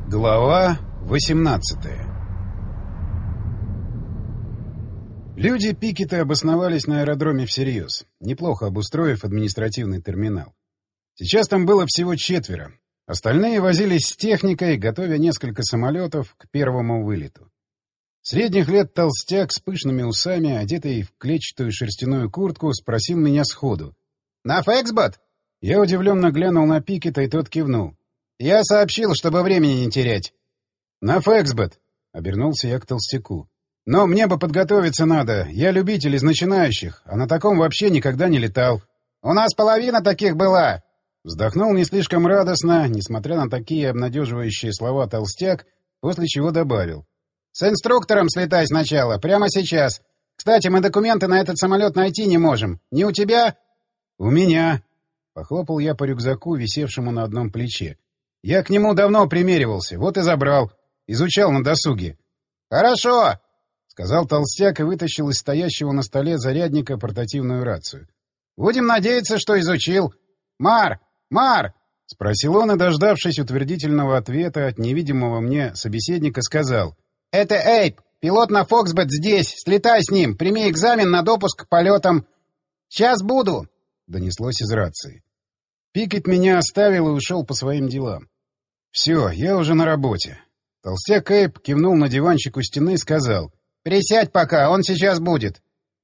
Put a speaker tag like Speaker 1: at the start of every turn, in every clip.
Speaker 1: Глава 18. Люди Пикета обосновались на аэродроме всерьез, неплохо обустроив административный терминал. Сейчас там было всего 4. Остальные возились с техникой, готовя несколько самолетов к первому вылету. Средних лет толстяк с пышными усами, одетый в клетчатую шерстяную куртку, спросил меня сходу: «На Фэксбот?» Я удивленно глянул на Пикета, и тот кивнул. «Я сообщил, чтобы времени не терять». «На Фэксбот», — обернулся я к толстяку. «Но мне бы подготовиться надо. Я любитель из начинающих, а на таком вообще никогда не летал». «У нас половина таких была!» Вздохнул не слишком радостно, несмотря на такие обнадеживающие слова толстяк, после чего добавил: «С инструктором слетай сначала, прямо сейчас. Кстати, мы документы на этот самолет найти не можем. Не у тебя?» «У меня». Похлопал я по рюкзаку, висевшему на одном плече. «Я к нему давно примеривался, вот и забрал. Изучал на досуге». «Хорошо», — сказал толстяк и вытащил из стоящего на столе зарядника портативную рацию. «Будем надеяться, что изучил. Мар! Мар!» — спросил он и, дождавшись утвердительного ответа от невидимого мне собеседника, сказал: «Это Эйп, пилот на Фоксбет здесь. Слетай с ним, прими экзамен на допуск к полетам». «Сейчас буду», — донеслось из рации. Пикет меня оставил и ушел по своим делам. «Все, я уже на работе». Толстяк Эйп кивнул на диванчик у стены и сказал: «Присядь пока, он сейчас будет».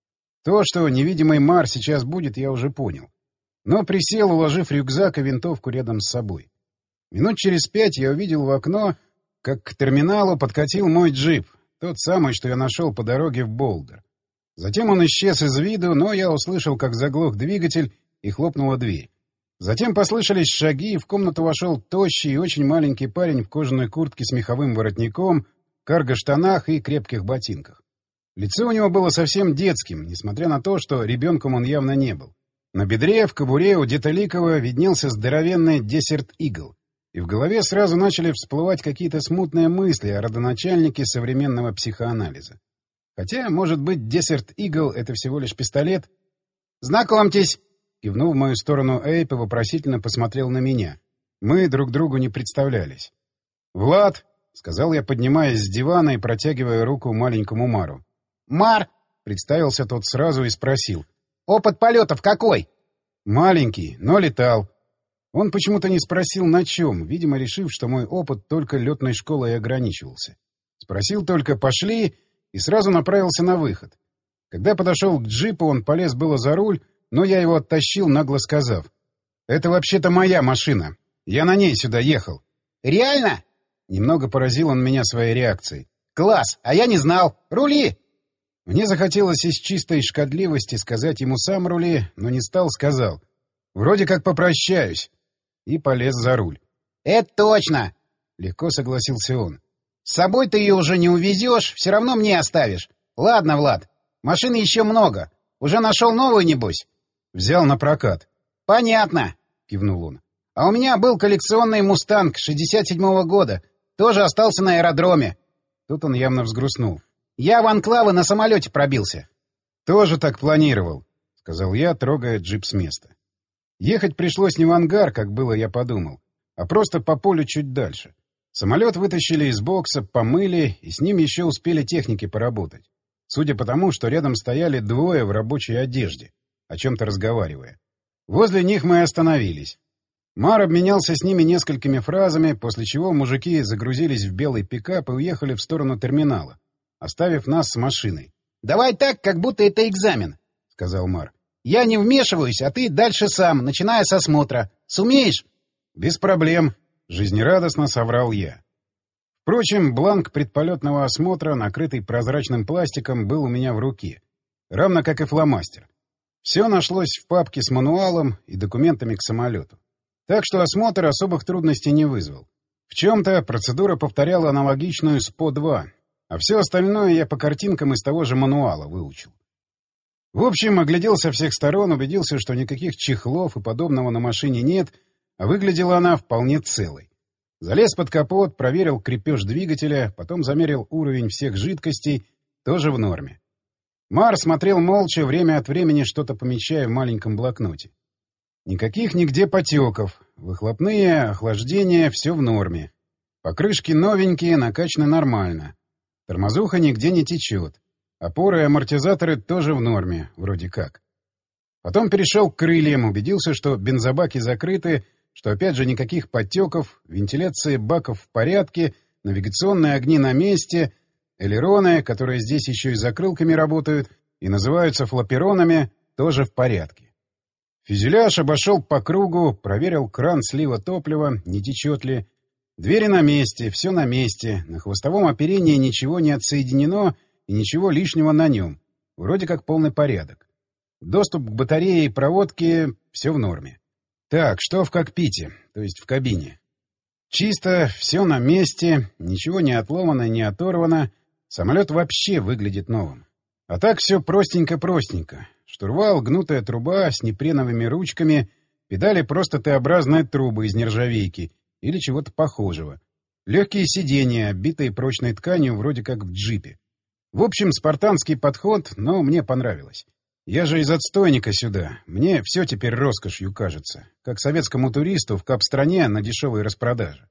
Speaker 1: То, что невидимый Мар сейчас будет, я уже понял. Но присел, уложив рюкзак и винтовку рядом с собой. Минут через 5 я увидел в окно, как к терминалу подкатил мой джип, тот самый, что я нашел по дороге в Болдер. Затем он исчез из виду, но я услышал, как заглох двигатель и хлопнула дверь. Затем послышались шаги, и в комнату вошел тощий и очень маленький парень в кожаной куртке с меховым воротником, карго-штанах и крепких ботинках. Лицо у него было совсем детским, несмотря на то, что ребенком он явно не был. На бедре, в кобуре у Деталикова виднелся здоровенный Desert Eagle, и в голове сразу начали всплывать какие-то смутные мысли о родоначальнике современного психоанализа. Хотя, может быть, Desert Eagle — это всего лишь пистолет? «Знакомьтесь!» — кивнул в мою сторону Эйп и вопросительно посмотрел на меня. Мы друг другу не представлялись. «Влад!» — сказал я, поднимаясь с дивана и протягивая руку маленькому Мару. «Мар!» — представился тот сразу и спросил: «Опыт полетов какой?» «Маленький, но летал». Он почему-то не спросил, на чем, видимо, решив, что мой опыт только летной школой и ограничивался. Спросил только «пошли» и сразу направился на выход. Когда подошел к джипу, он полез было за руль, но я его оттащил, нагло сказав: «Это вообще-то моя машина. Я на ней сюда ехал». «Реально?» Немного поразил он меня своей реакцией. «Класс! А я не знал! Рули!» Мне захотелось из чистой шкодливости сказать ему сам рули, но не стал, сказал: «Вроде как попрощаюсь». И полез за руль. «Это точно!» — легко согласился он. «С собой ты ее уже не увезешь, все равно мне оставишь. Ладно, Влад, машин еще много. Уже нашел новую, небось?» «Взял на прокат». «Понятно», — кивнул он. «А у меня был коллекционный «Мустанг» 67-го года. Тоже остался на аэродроме». Тут он явно взгрустнул. «Я в анклавы на самолете пробился». «Тоже так планировал», — сказал я, трогая джип с места. Ехать пришлось не в ангар, как было я подумал, а просто по полю чуть дальше. Самолет вытащили из бокса, помыли, и с ним еще успели техники поработать. Судя по тому, что рядом стояли двое в рабочей одежде, о чем-то разговаривая. Возле них мы остановились. Мар обменялся с ними несколькими фразами, после чего мужики загрузились в белый пикап и уехали в сторону терминала, оставив нас с машиной. «Давай так, как будто это экзамен», — сказал Мар. «Я не вмешиваюсь, а ты дальше сам, начиная с осмотра. Сумеешь?» «Без проблем», — жизнерадостно соврал я. Впрочем, бланк предполетного осмотра, накрытый прозрачным пластиком, был у меня в руке, равно как и фломастер. Все нашлось в папке с мануалом и документами к самолету. Так что осмотр особых трудностей не вызвал. В чем-то процедура повторяла аналогичную СПО-2, а все остальное я по картинкам из того же мануала выучил. В общем, оглядел со всех сторон, убедился, что никаких чехлов и подобного на машине нет, а выглядела она вполне целой. Залез под капот, проверил крепеж двигателя, потом замерил уровень всех жидкостей, тоже в норме. Мар смотрел молча, время от времени что-то помечая в маленьком блокноте. Никаких нигде потеков, выхлопные, охлаждение — все в норме. Покрышки новенькие, накачаны нормально. Тормозуха нигде не течет. Опоры и амортизаторы тоже в норме, вроде как. Потом перешел к крыльям, убедился, что бензобаки закрыты, что опять же никаких подтеков, вентиляция баков в порядке, навигационные огни на месте, элероны, которые здесь еще и закрылками работают и называются флаперонами, тоже в порядке. Фюзеляж обошел по кругу, проверил кран слива топлива, не течет ли. Двери на месте, все на месте, на хвостовом оперении ничего не отсоединено и ничего лишнего на нем. Вроде как полный порядок. Доступ к батарее и проводке — все в норме. Так, что в кокпите, то есть в кабине? Чисто, все на месте, ничего не отломано, не оторвано. Самолет вообще выглядит новым. А так все простенько-простенько. Штурвал, гнутая труба с непреновыми ручками, педали просто Т-образная труба из нержавейки или чего-то похожего. Легкие сиденья, оббитые прочной тканью, вроде как в джипе. В общем, спартанский подход, но мне понравилось. Я же из отстойника сюда. Мне все теперь роскошью кажется. Как советскому туристу в кап-стране на дешевой распродаже.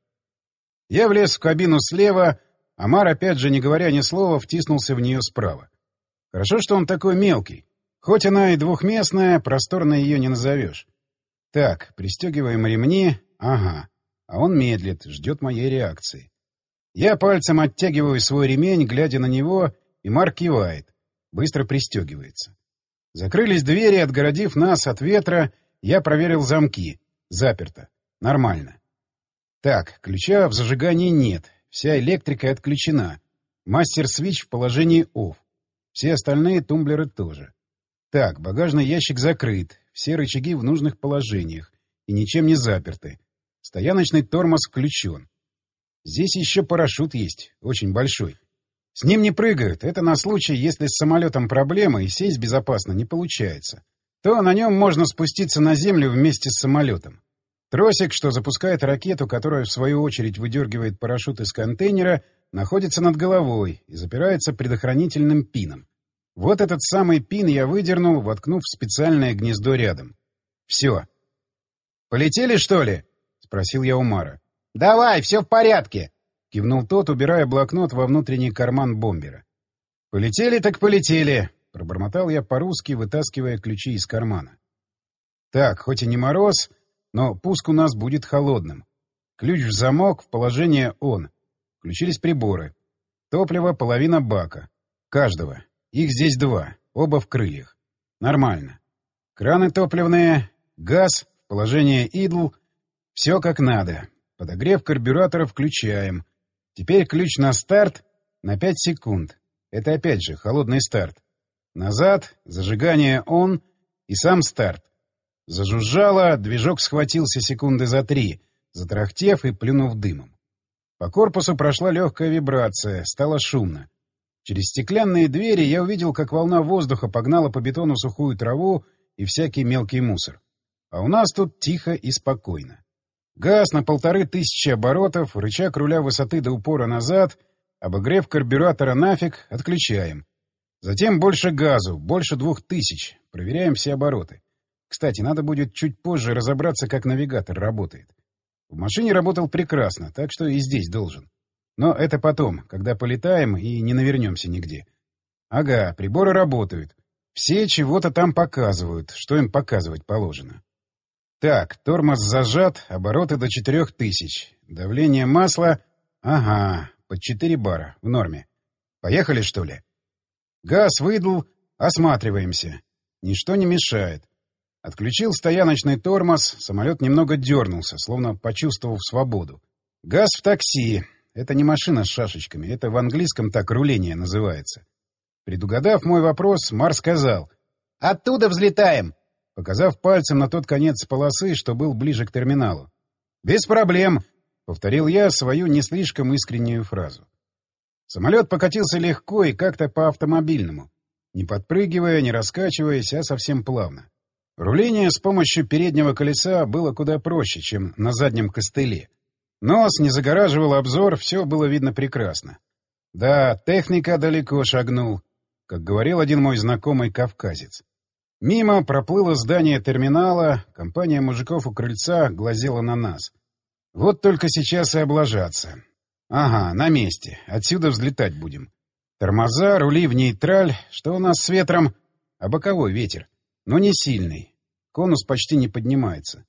Speaker 1: Я влез в кабину слева, Омар, опять же, не говоря ни слова, втиснулся в нее справа. Хорошо, что он такой мелкий. Хоть она и двухместная, просторно ее не назовешь. Так, пристегиваем ремни. Ага. А он медлит, ждет моей реакции. Я пальцем оттягиваю свой ремень, глядя на него, и Марк кивает. Быстро пристегивается. Закрылись двери, отгородив нас от ветра. Я проверил замки. Заперто. Нормально. Так, ключа в зажигании нет. Вся электрика отключена. Мастер-свитч в положении OFF. Все остальные тумблеры тоже. Так, багажный ящик закрыт. Все рычаги в нужных положениях. И ничем не заперты. Стояночный тормоз включен. Здесь еще парашют есть. Очень большой. С ним не прыгают. Это на случай, если с самолетом проблемы и сесть безопасно не получается. То на нем можно спуститься на землю вместе с самолетом. Тросик, что запускает ракету, которая в свою очередь выдергивает парашют из контейнера, находится над головой и запирается предохранительным пином. Вот этот самый пин я выдернул, воткнув в специальное гнездо рядом. Все. «Полетели, что ли?» — спросил я Умара. «Давай, все в порядке!» — кивнул тот, убирая блокнот во внутренний карман бомбера. «Полетели так полетели!» — пробормотал я по-русски, вытаскивая ключи из кармана. «Так, хоть и не мороз, но пуск у нас будет холодным. Ключ в замок, в положение «он». Включились приборы. Топливо — половина бака. Каждого. Их здесь 2, оба в крыльях. Нормально. Краны топливные, газ, в положение «идл». Все как надо. Подогрев карбюратора включаем. Теперь ключ на старт на 5 секунд. Это опять же холодный старт. Назад, зажигание «он» и сам старт. Зажужжало, движок схватился секунды за 3, затрахтев и плюнув дымом. По корпусу прошла легкая вибрация, стало шумно. Через стеклянные двери я увидел, как волна воздуха погнала по бетону сухую траву и всякий мелкий мусор. А у нас тут тихо и спокойно. Газ на 1500 оборотов, рычаг руля высоты до упора назад, обогрев карбюратора нафиг, отключаем. Затем больше газу, больше 2000, проверяем все обороты. Кстати, надо будет чуть позже разобраться, как навигатор работает. В машине работал прекрасно, так что и здесь должен. Но это потом, когда полетаем и не навернемся нигде. Ага, приборы работают. Все чего-то там показывают, что им показывать положено. Так, тормоз зажат, обороты до 4000. Давление масла... Ага, под 4 бара, в норме. Поехали, что ли? Газ выдал, осматриваемся. Ничто не мешает. Отключил стояночный тормоз, самолет немного дернулся, словно почувствовав свободу. Газ в такси. Это не машина с шашечками, это в английском так руление называется. Предугадав мой вопрос, Мар сказал: «Оттуда взлетаем!» показав пальцем на тот конец полосы, что был ближе к терминалу. «Без проблем!» — повторил я свою не слишком искреннюю фразу. Самолет покатился легко и как-то по-автомобильному, не подпрыгивая, не раскачиваясь, а совсем плавно. Руление с помощью переднего колеса было куда проще, чем на заднем костыле. Нос не загораживал обзор, все было видно прекрасно. Да, техника далеко шагнул, как говорил один мой знакомый кавказец. Мимо проплыло здание терминала, компания мужиков у крыльца глазела на нас. Вот только сейчас и облажаться. Ага, на месте. Отсюда взлетать будем. Тормоза, рули в нейтраль. Что у нас с ветром? А боковой ветер. Но не сильный. Конус почти не поднимается.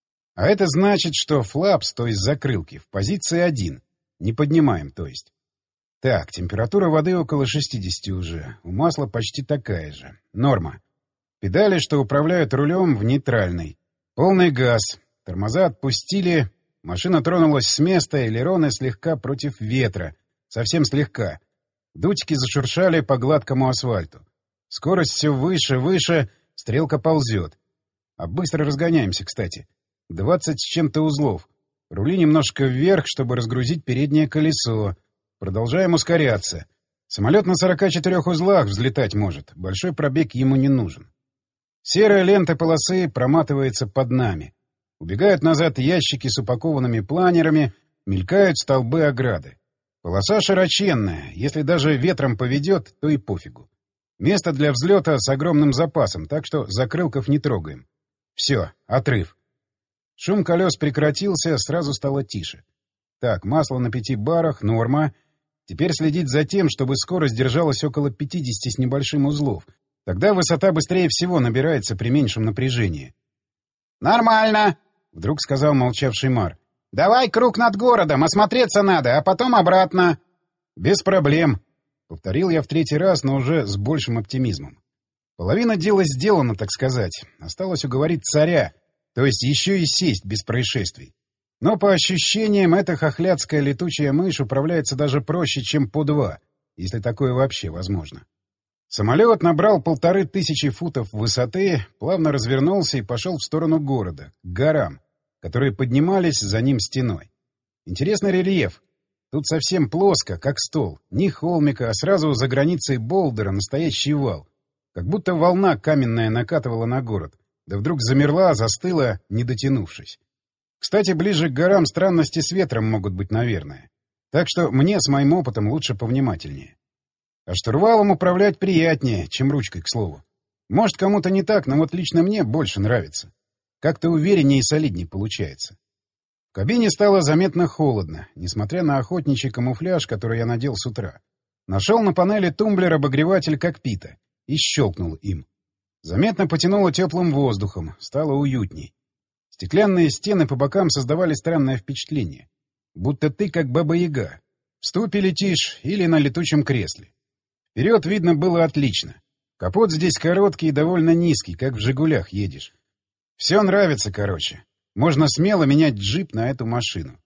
Speaker 1: А это значит, что флапс, то есть закрылки, в позиции 1. Не поднимаем, то есть. Так, температура воды около 60 уже. У масла почти такая же. Норма. Педали, что управляют рулем, в нейтральной. Полный газ. Тормоза отпустили. Машина тронулась с места, элероны слегка против ветра. Совсем слегка. Дутики зашуршали по гладкому асфальту. Скорость все выше, выше. Стрелка ползет. А быстро разгоняемся, кстати. 20 с чем-то узлов. Рули немножко вверх, чтобы разгрузить переднее колесо. Продолжаем ускоряться. Самолет на 44 узлах взлетать может. Большой пробег ему не нужен. Серая лента полосы проматывается под нами. Убегают назад ящики с упакованными планерами, мелькают столбы ограды. Полоса широченная. Если даже ветром поведет, то и пофигу. Место для взлета с огромным запасом, так что закрылков не трогаем. Все, отрыв. Шум колес прекратился, сразу стало тише. Так, масло на 5 барах, норма. Теперь следить за тем, чтобы скорость держалась около 50 с небольшим узлов. Тогда высота быстрее всего набирается при меньшем напряжении. «Нормально!» — вдруг сказал молчавший Мар. «Давай круг над городом, осмотреться надо, а потом обратно». «Без проблем», — повторил я в 3-й раз, но уже с большим оптимизмом. Половина дела сделана, так сказать. Осталось уговорить царя, то есть еще и сесть без происшествий. Но по ощущениям, эта хохлядская летучая мышь управляется даже проще, чем по 2, если такое вообще возможно. Самолет набрал 1500 футов высоты, плавно развернулся и пошел в сторону города, к горам, которые поднимались за ним стеной. Интересный рельеф. Тут совсем плоско, как стол. Ни холмика, а сразу за границей Болдера настоящий вал. Как будто волна каменная накатывала на город. Да вдруг замерла, застыла, не дотянувшись. Кстати, ближе к горам странности с ветром могут быть, наверное. Так что мне с моим опытом лучше повнимательнее. А штурвалом управлять приятнее, чем ручкой, к слову. Может, кому-то не так, но вот лично мне больше нравится. Как-то увереннее и солиднее получается. В кабине стало заметно холодно, несмотря на охотничий камуфляж, который я надел с утра. Нашел на панели тумблер обогреватель кокпита и щелкнул им. Заметно потянуло теплым воздухом, стало уютней. Стеклянные стены по бокам создавали странное впечатление. Будто ты как баба-яга. В ступе летишь или на летучем кресле. Вперед видно было отлично. Капот здесь короткий и довольно низкий, как в «Жигулях» едешь. Все нравится, короче. Можно смело менять джип на эту машину.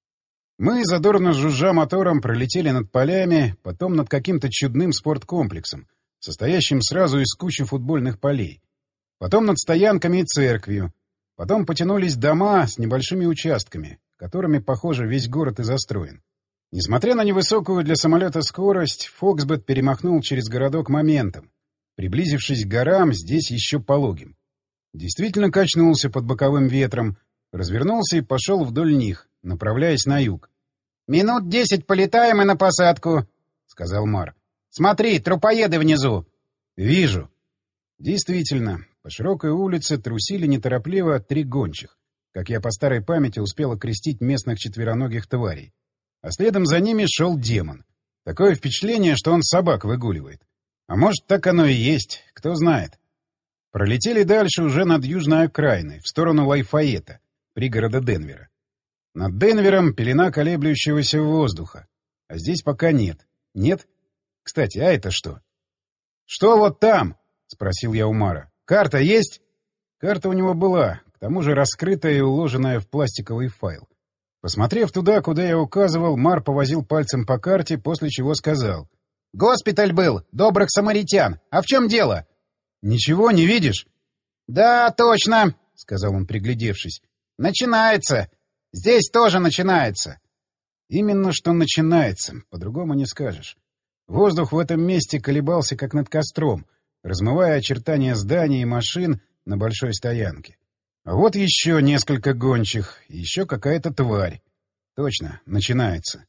Speaker 1: Мы, задорно жужжа мотором, пролетели над полями, потом над каким-то чудным спорткомплексом, состоящим сразу из кучи футбольных полей. Потом над стоянками и церковью. Потом потянулись дома с небольшими участками, которыми, похоже, весь город и застроен. Несмотря на невысокую для самолета скорость, Фоксбет перемахнул через городок моментом. Приблизившись к горам, здесь еще пологим. Действительно качнулся под боковым ветром, развернулся и пошел вдоль них, направляясь на юг. «Минут 10 полетаем и на посадку», — сказал Мар. «Смотри, трупоеды внизу». «Вижу». Действительно, по широкой улице трусили неторопливо 3 гончих, как я по старой памяти успел окрестить местных четвероногих тварей. А следом за ними шел демон. Такое впечатление, что он собак выгуливает. А может, так оно и есть, кто знает. Пролетели дальше уже над южной окраиной, в сторону Лайфайета, пригорода Денвера. Над Денвером пелена колеблющегося воздуха. А здесь пока нет. Нет? Кстати, а это что? «Что вот там?» — спросил я у Мара. «Карта есть?» Карта у него была, к тому же раскрытая и уложенная в пластиковый файл. Посмотрев туда, куда я указывал, Мар повозил пальцем по карте, после чего сказал. «Госпиталь был, добрых самаритян. А в чем дело?» «Ничего не видишь?» «Да, точно», — сказал он, приглядевшись. «Начинается. Здесь тоже начинается». Именно что начинается, по-другому не скажешь. Воздух в этом месте колебался, как над костром, размывая очертания зданий и машин на большой стоянке. А вот еще несколько гончих, еще какая-то тварь. Точно, начинается.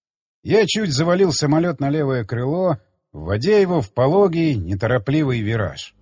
Speaker 1: Я чуть завалил самолет на левое крыло, вводя его в пологий, неторопливый вираж.